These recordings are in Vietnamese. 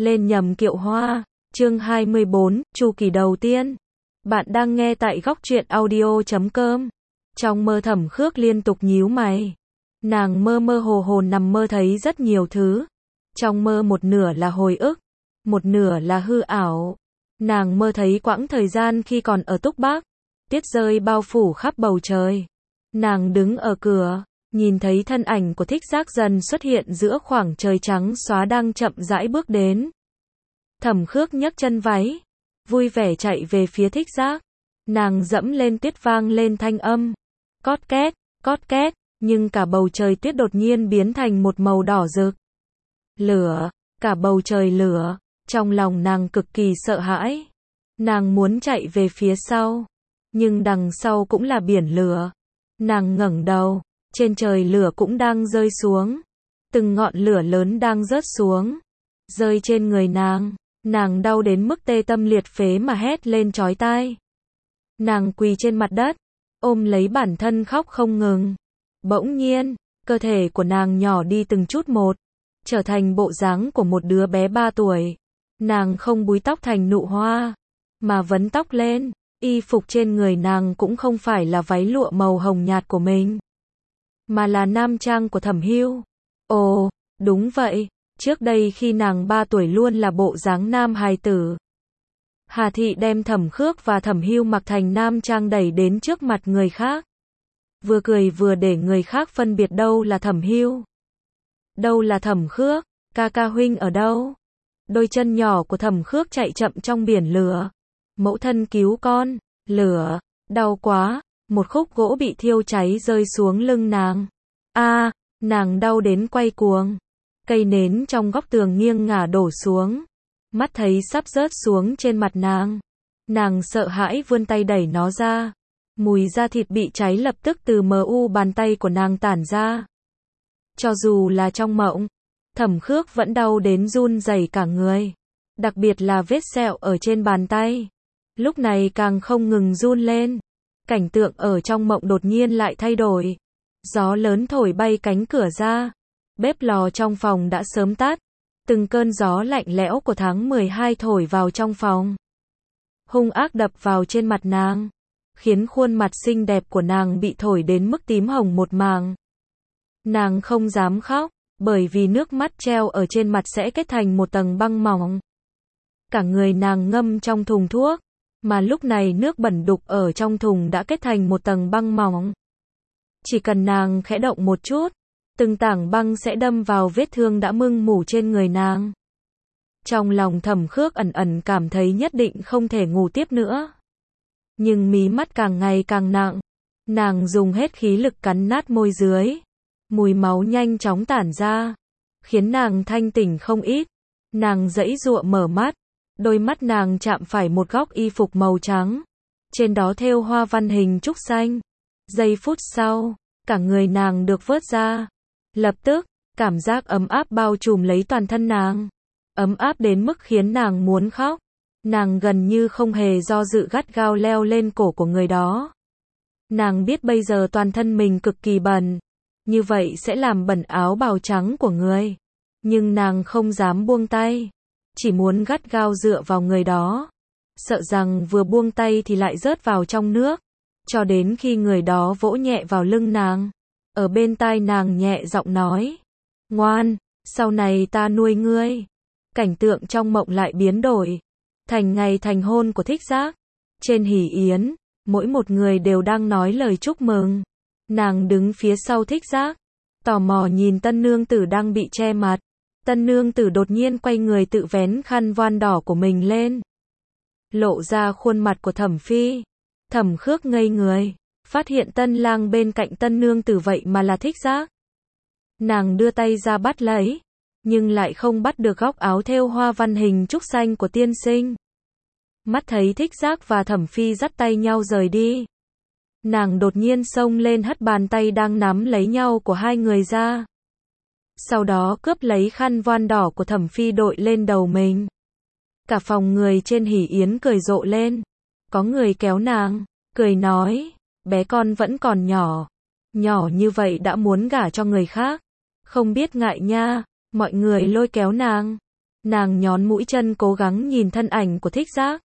Lên nhầm kiệu hoa, chương 24, chu kỳ đầu tiên. Bạn đang nghe tại góc truyện audio.com. Trong mơ Thẩm Khước liên tục nhíu mày. Nàng mơ mơ hồ hồ nằm mơ thấy rất nhiều thứ. Trong mơ một nửa là hồi ức, một nửa là hư ảo. Nàng mơ thấy quãng thời gian khi còn ở Túc Bắc. Tuyết rơi bao phủ khắp bầu trời. Nàng đứng ở cửa, nhìn thấy thân ảnh của Thích Giác dần xuất hiện giữa khoảng trời trắng xóa đang chậm rãi bước đến. Thẩm Khước nhấc chân váy, vui vẻ chạy về phía Thích Giác. Nàng dẫm lên tuyết vang lên thanh âm. Cót két, nhưng cả bầu trời tuyết đột nhiên biến thành một màu đỏ rực. Lửa, cả bầu trời lửa, trong lòng nàng cực kỳ sợ hãi. Nàng muốn chạy về phía sau, nhưng đằng sau cũng là biển lửa. Nàng ngẩng đầu, trên trời lửa cũng đang rơi xuống. Từng ngọn lửa lớn đang rớt xuống, rơi trên người nàng. Nàng đau đến mức tê tâm liệt phế mà hét lên chói tai. Nàng quỳ trên mặt đất, ôm lấy bản thân khóc không ngừng. Bỗng nhiên, cơ thể của nàng nhỏ đi từng chút một, trở thành bộ dáng của một đứa bé 3 tuổi. Nàng không búi tóc thành nụ hoa, mà vấn tóc lên. Y phục trên người nàng cũng không phải là váy lụa màu hồng nhạt của mình, mà là nam trang của Thẩm Hưu. Ồ, đúng vậy, trước đây khi nàng 3 tuổi luôn là bộ dáng nam hài tử. Hà Thị đem Thẩm Khước và Thẩm Hưu mặc thành nam trang đẩy đến trước mặt người khác. Vừa cười vừa để người khác phân biệt đâu là Thẩm Hưu, đâu là Thẩm Khước. Ca ca huynh ở đâu? Đôi chân nhỏ của Thẩm Khước chạy chậm trong biển lửa. Mẫu thân cứu con. Lửa, đau quá. Một khúc gỗ bị thiêu cháy rơi xuống lưng nàng. Nàng đau đến quay cuồng. Cây nến trong góc tường nghiêng ngả đổ xuống. Mắt thấy sắp rớt xuống trên mặt nàng. Nàng sợ hãi vươn tay đẩy nó ra. Mùi da thịt bị cháy lập tức từ bàn tay của nàng tản ra. Cho dù là trong mộng, Thẩm Khước vẫn đau đến run rẩy cả người. Đặc biệt là vết sẹo ở trên bàn tay. Lúc này càng không ngừng run lên. Cảnh tượng ở trong mộng đột nhiên lại thay đổi. Gió lớn thổi bay cánh cửa ra. Bếp lò trong phòng đã sớm tắt. Từng cơn gió lạnh lẽo của tháng 12 thổi vào trong phòng. Hung ác đập vào trên mặt nàng, khiến khuôn mặt xinh đẹp của nàng bị thổi đến mức tím hồng một mảng. Nàng không dám khóc, bởi vì nước mắt treo ở trên mặt sẽ kết thành một tầng băng mỏng. Cả người nàng ngâm trong thùng thuốc, mà lúc này nước bẩn đục ở trong thùng đã kết thành một tầng băng mỏng. Chỉ cần nàng khẽ động một chút, từng tảng băng sẽ đâm vào vết thương đã mưng mủ trên người nàng. Trong lòng Thẩm Khước ẩn ẩn cảm thấy nhất định không thể ngủ tiếp nữa. Nhưng mí mắt càng ngày càng nặng. Nàng dùng hết khí lực cắn nát môi dưới. Mùi máu nhanh chóng tản ra, khiến nàng thanh tỉnh không ít. Nàng giãy giụa mở mắt. Đôi mắt nàng chạm phải một góc y phục màu trắng. Trên đó thêu hoa văn hình trúc xanh. Giây phút sau, cả người nàng được vớt ra. Lập tức, cảm giác ấm áp bao trùm lấy toàn thân nàng. Ấm áp đến mức khiến nàng muốn khóc. Nàng gần như không hề do dự gắt gao leo lên cổ của người đó. Nàng biết bây giờ toàn thân mình cực kỳ bẩn. Như vậy sẽ làm bẩn áo bào trắng của người. Nhưng nàng không dám buông tay. Chỉ muốn gắt gao dựa vào người đó. Sợ rằng vừa buông tay thì lại rớt vào trong nước. Cho đến khi người đó vỗ nhẹ vào lưng nàng. Ở bên tai nàng nhẹ giọng nói. Ngoan, sau này ta nuôi ngươi. Cảnh tượng trong mộng lại biến đổi. Thành ngày thành hôn của Thích Giác. Trên hỷ yến, mỗi một người đều đang nói lời chúc mừng. Nàng đứng phía sau Thích Giác, tò mò nhìn tân nương tử đang bị che mặt. Tân nương tử đột nhiên quay người tự vén khăn voan đỏ của mình lên. Lộ ra khuôn mặt của Thẩm Phi. Thẩm Khước ngây người, phát hiện tân lang bên cạnh tân nương tử vậy mà là Thích Giác. Nàng đưa tay ra bắt lấy, nhưng lại không bắt được góc áo thêu hoa văn hình trúc xanh của tiên sinh. Mắt thấy Thích Giác và Thẩm Phi dắt tay nhau rời đi. Nàng đột nhiên xông lên hất bàn tay đang nắm lấy nhau của hai người ra. Sau đó cướp lấy khăn voan đỏ của Thẩm Phi đội lên đầu mình. Cả phòng người trên hỷ yến cười rộ lên. Có người kéo nàng, cười nói, bé con vẫn còn nhỏ. Nhỏ như vậy đã muốn gả cho người khác. Không biết ngại nha. Mọi người lôi kéo nàng. Nàng nhón mũi chân cố gắng nhìn thân ảnh của Thích Giác.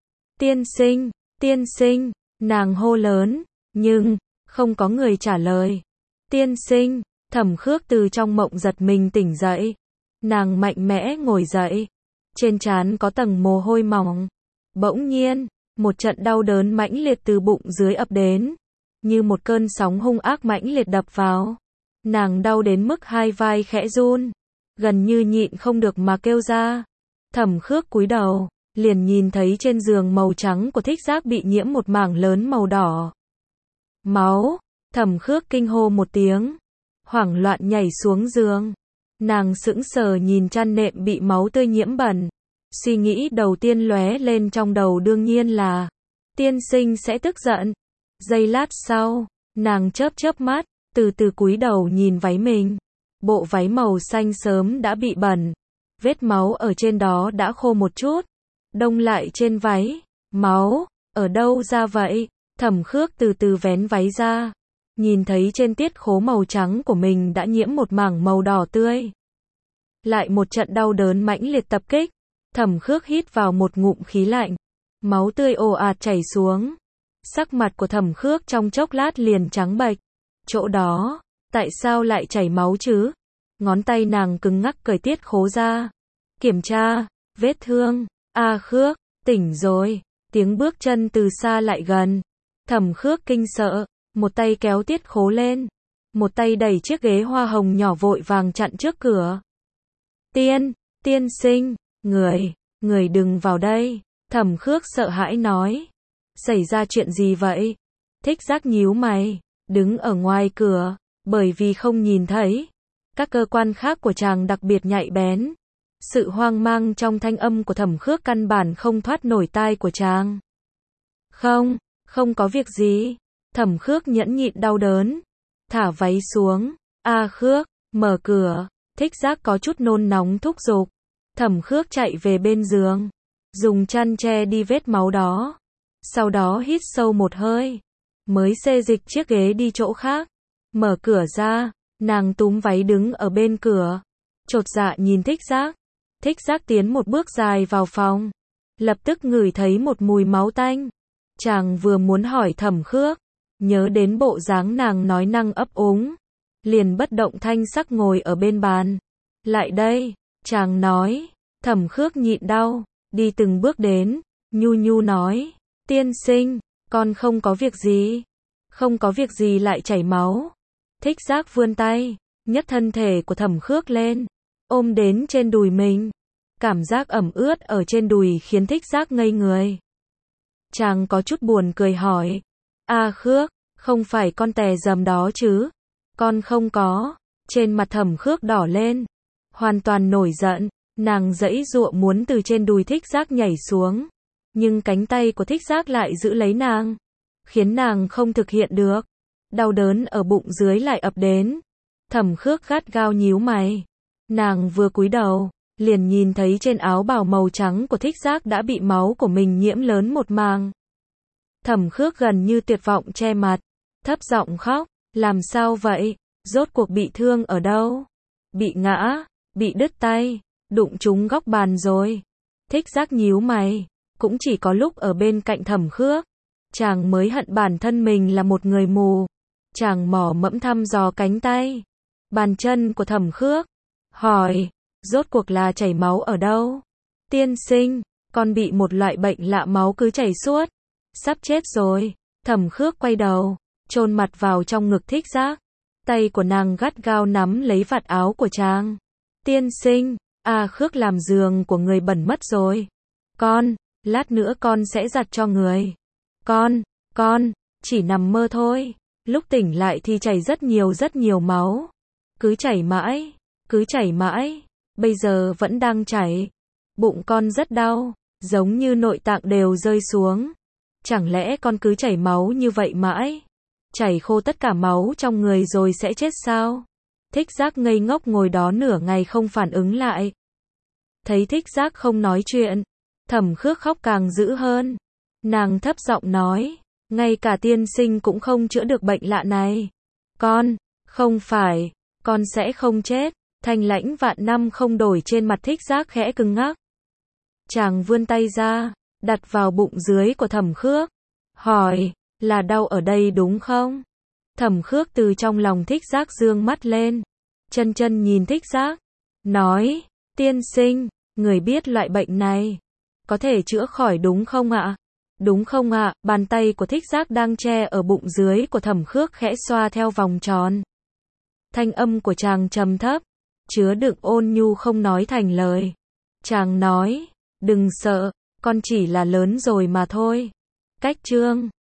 Tiên sinh, nàng hô lớn, nhưng, không có người trả lời. Tiên sinh, Thẩm Khước từ trong mộng giật mình tỉnh dậy. Nàng mạnh mẽ ngồi dậy. Trên trán có tầng mồ hôi mỏng. Bỗng nhiên, một trận đau đớn mãnh liệt từ bụng dưới ập đến. Như một cơn sóng hung ác mãnh liệt đập vào. Nàng đau đến mức hai vai khẽ run. Gần như nhịn không được mà kêu ra. Thẩm Khước cúi đầu, liền nhìn thấy trên giường màu trắng của Thích Giác bị nhiễm một mảng lớn màu đỏ. Máu, Thẩm Khước kinh hô một tiếng. Hoảng loạn nhảy xuống giường. Nàng sững sờ nhìn chăn nệm bị máu tươi nhiễm bẩn. Suy nghĩ đầu tiên lóe lên trong đầu đương nhiên là tiên sinh sẽ tức giận. Giây lát sau, nàng chớp mắt, từ từ cúi đầu nhìn váy mình. Bộ váy màu xanh sớm đã bị bẩn. Vết máu ở trên đó đã khô một chút. Đông lại trên váy. Máu, ở đâu ra vậy? Thẩm Khước từ từ vén váy ra. Nhìn thấy trên tiết khố màu trắng của mình đã nhiễm một mảng màu đỏ tươi. Lại một trận đau đớn mãnh liệt tập kích. Thẩm Khước hít vào một ngụm khí lạnh. Máu tươi ồ ạt chảy xuống. Sắc mặt của Thẩm Khước trong chốc lát liền trắng bệch. Chỗ đó, tại sao lại chảy máu chứ? Ngón tay nàng cứng ngắc cởi tiết khố ra. Kiểm tra, vết thương. Khước, tỉnh rồi. Tiếng bước chân từ xa lại gần. Thẩm Khước kinh sợ, một tay kéo tiết khố lên. Một tay đẩy chiếc ghế hoa hồng nhỏ vội vàng chặn trước cửa. Tiên sinh, người đừng vào đây. Thẩm Khước sợ hãi nói. Xảy ra chuyện gì vậy? Thích Giác nhíu mày, đứng ở ngoài cửa, bởi vì không nhìn thấy. Các cơ quan khác của chàng đặc biệt nhạy bén. Sự hoang mang trong thanh âm của Thẩm Khước căn bản không thoát nổi tai của chàng. Không có việc gì. Thẩm Khước nhẫn nhịn đau đớn. Thả váy xuống. Khước, mở cửa. Thích Giác có chút nôn nóng thúc giục. Thẩm Khước chạy về bên giường. Dùng chăn che đi vết máu đó. Sau đó hít sâu một hơi. Mới xê dịch chiếc ghế đi chỗ khác. Mở cửa ra. Nàng túm váy đứng ở bên cửa. Chột dạ nhìn Thích Giác. Thích Giác tiến một bước dài vào phòng. Lập tức ngửi thấy một mùi máu tanh. Chàng vừa muốn hỏi Thẩm Khước. Nhớ đến bộ dáng nàng nói năng ấp úng. Liền bất động thanh sắc ngồi ở bên bàn. Lại đây, chàng nói. Thẩm Khước nhịn đau. Đi từng bước đến. Nhu nói. Tiên sinh, con không có việc gì. Không có việc gì lại chảy máu. Thích Giác vươn tay. Nhấc thân thể của Thẩm Khước lên. Ôm đến trên đùi mình. Cảm giác ẩm ướt ở trên đùi khiến Thích Giác ngây người. Chàng có chút buồn cười hỏi. Khước, không phải con tè dầm đó chứ? Con không có. Trên mặt Thẩm Khước đỏ lên. Hoàn toàn nổi giận. Nàng giãy giụa muốn từ trên đùi Thích Giác nhảy xuống. Nhưng cánh tay của Thích Giác lại giữ lấy nàng. Khiến nàng không thực hiện được. Đau đớn ở bụng dưới lại ập đến. Thẩm Khước gắt gao nhíu mày. Nàng vừa cúi đầu, liền nhìn thấy trên áo bào màu trắng của Thích Giác đã bị máu của mình nhiễm lớn một màng. Thẩm Khước gần như tuyệt vọng che mặt, thấp giọng khóc. Làm sao vậy? Rốt cuộc bị thương ở đâu? Bị ngã, bị đứt tay, đụng trúng góc bàn rồi. Thích Giác nhíu mày. Cũng chỉ có lúc ở bên cạnh Thẩm Khước, chàng mới hận bản thân mình là một người mù. Chàng mỏ mẫm thăm dò cánh tay, bàn chân của Thẩm Khước. Hỏi, rốt cuộc là chảy máu ở đâu? Tiên sinh, con bị một loại bệnh lạ máu cứ chảy suốt. Sắp chết rồi. Thẩm Khước quay đầu, chôn mặt vào trong ngực Thích Giác. Tay của nàng gắt gao nắm lấy vạt áo của chàng. Tiên sinh, Khước làm giường của người bẩn mất rồi. Lát nữa con sẽ giặt cho người. Con, chỉ nằm mơ thôi. Lúc tỉnh lại thì chảy rất nhiều máu. Cứ chảy mãi. Bây giờ vẫn đang chảy. Bụng con rất đau, giống như nội tạng đều rơi xuống. Chẳng lẽ con cứ chảy máu như vậy mãi? Chảy khô tất cả máu trong người rồi sẽ chết sao? Thích Giác ngây ngốc ngồi đó nửa ngày không phản ứng lại. Thấy Thích Giác không nói chuyện, Thẩm Khước khóc càng dữ hơn. Nàng thấp giọng nói, ngay cả tiên sinh cũng không chữa được bệnh lạ này. Không phải, con sẽ không chết. Thanh lãnh vạn năm không đổi trên mặt Thích Giác khẽ cứng ngắc. Chàng vươn tay ra, đặt vào bụng dưới của Thẩm Khước, hỏi, là đau ở đây đúng không? Thẩm Khước từ trong lòng Thích Giác dương mắt lên, chân chân nhìn Thích Giác, nói, tiên sinh, người biết loại bệnh này, có thể chữa khỏi đúng không ạ? Đúng không ạ? Bàn tay của Thích Giác đang che ở bụng dưới của Thẩm Khước khẽ xoa theo vòng tròn. Thanh âm của chàng trầm thấp, chứa đựng ôn nhu không nói thành lời. Chàng nói, đừng sợ, con chỉ là lớn rồi mà thôi. Cách chương